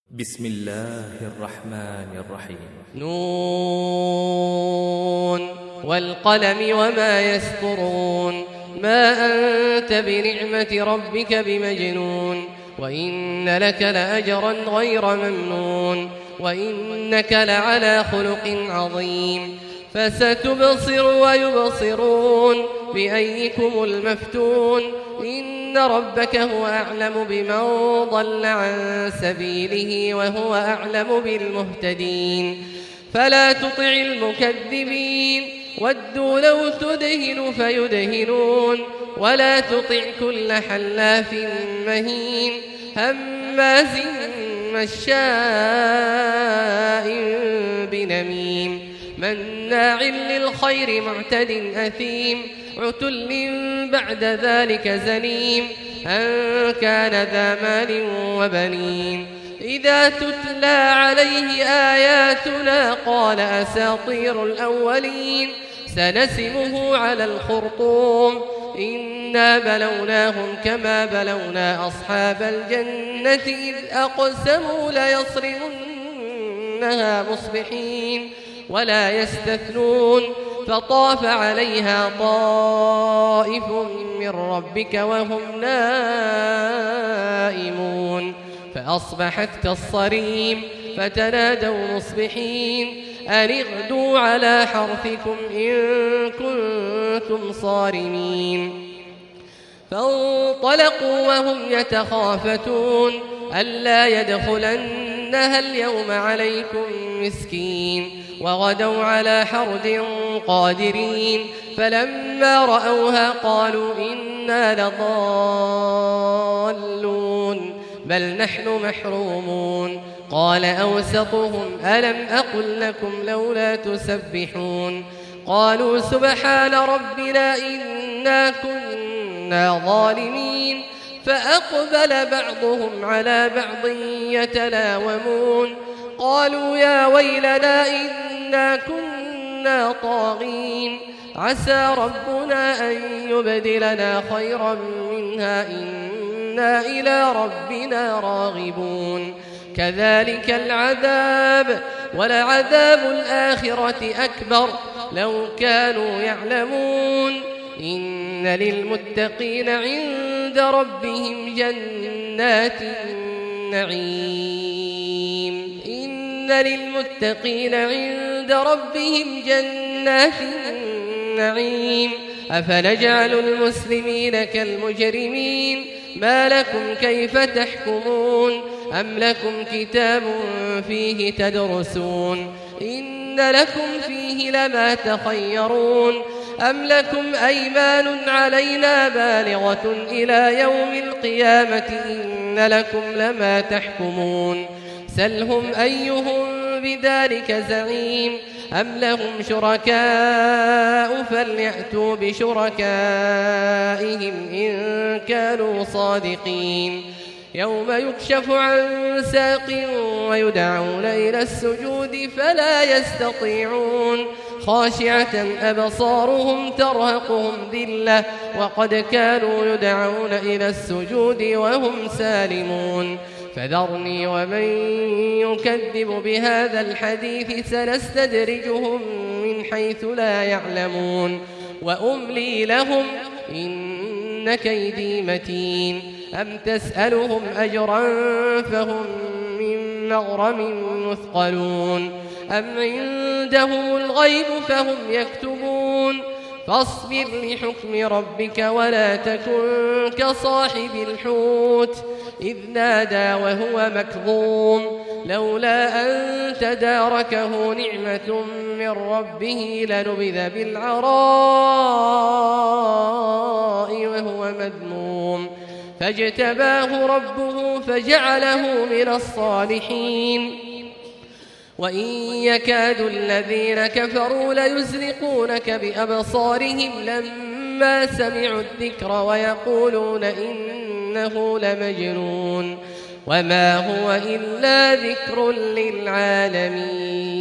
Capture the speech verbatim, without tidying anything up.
بسم الله الرحمن الرحيم. نون والقلم وما يسطرون. ما أنت بنعمة ربك بمجنون. وإن لك لأجرا غير ممنون. وإنك لعلى خلق عظيم. فستبصر ويبصرون بأيكم المفتون. إن ربك هو أعلم بمن ضل عن سبيله وهو أعلم بالمهتدين. فلا تطع المكذبين ودوا لو تدهن فيدهنون. ولا تطع كل حلاف مهين هماز مشاء بنميم مناع للخير معتد أثيم عتل بعد ذلك زنيم أن كان ذا مال وبنين. إذا تتلى عليه آياتنا قال أساطير الأولين. سنسمه على الخرطوم. إنا بلوناهم كما بلونا أصحاب الجنة إذ أقسموا ليصرمنها مصبحين ولا يستثنون. فطاف عليها طائف من ربك وهم نائمون فأصبحت كالصريم. فتنادوا مصبحين أن اغدوا على حرثكم إن كنتم صارمين. فانطلقوا وهم يتخافتون ألا يدخلنها اليوم عليكم مسكين. وغدوا على حرد قادرين. فلما رأوها قالوا إنا لضالون بل نحن محرومون. قال أوسطهم ألم أقل لكم لولا تسبحون. قالوا سبحان ربنا إنا كنا ظالمين. فأقبل بعضهم على بعض يتلاومون. قالوا يا ويلنا إنا كنا طاغين. عسى ربنا أن يبدلنا خيرا منها إنا إلى ربنا راغبون. كذلك العذاب ولعذاب الآخرة أكبر لو كانوا يعلمون. إن للمتقين عند ربهم جنات النعيم. إن للمتقين عند ربهم جنات النعيم. أفنجعل المسلمين كالمجرمين. ما لكم كيف تحكمون. أم لكم كتاب فيه تدرسون. إن لكم فيه لما تخيرون. أم لكم أيمان علينا بالغة إلى يوم القيامة إن لكم لما تحكمون. سلهم أيهم بذلك زعيم. أم لهم شركاء فليأتوا بشركائهم إن كانوا صادقين. يوم يكشف عن ساق ويدعون إلى السجود فلا يستطيعون. خاشعة أبصارهم ترهقهم ذلة وقد كانوا يدعون إلى السجود وهم سالمون. فذرني ومن يكذب بهذا الحديث سنستدرجهم من حيث لا يعلمون. وأملي لهم إن كيدي متين. أم تسألهم أجرا فهم من مغرم مثقلون. أم عندهم الغيب فهم يكتبون. فاصبر لحكم ربك ولا تكن كصاحب الحوت إذ نادى وهو مكظوم. لولا أن تداركه نعمة من ربه لنبذ بالعراء وهو مذموم. فاجتباه ربه فجعله من الصالحين. وإن يكاد الذين كفروا ليزلقونك بأبصارهم لما سمعوا الذكر ويقولون إنه لمجنون وما هو إلا ذكر للعالمين.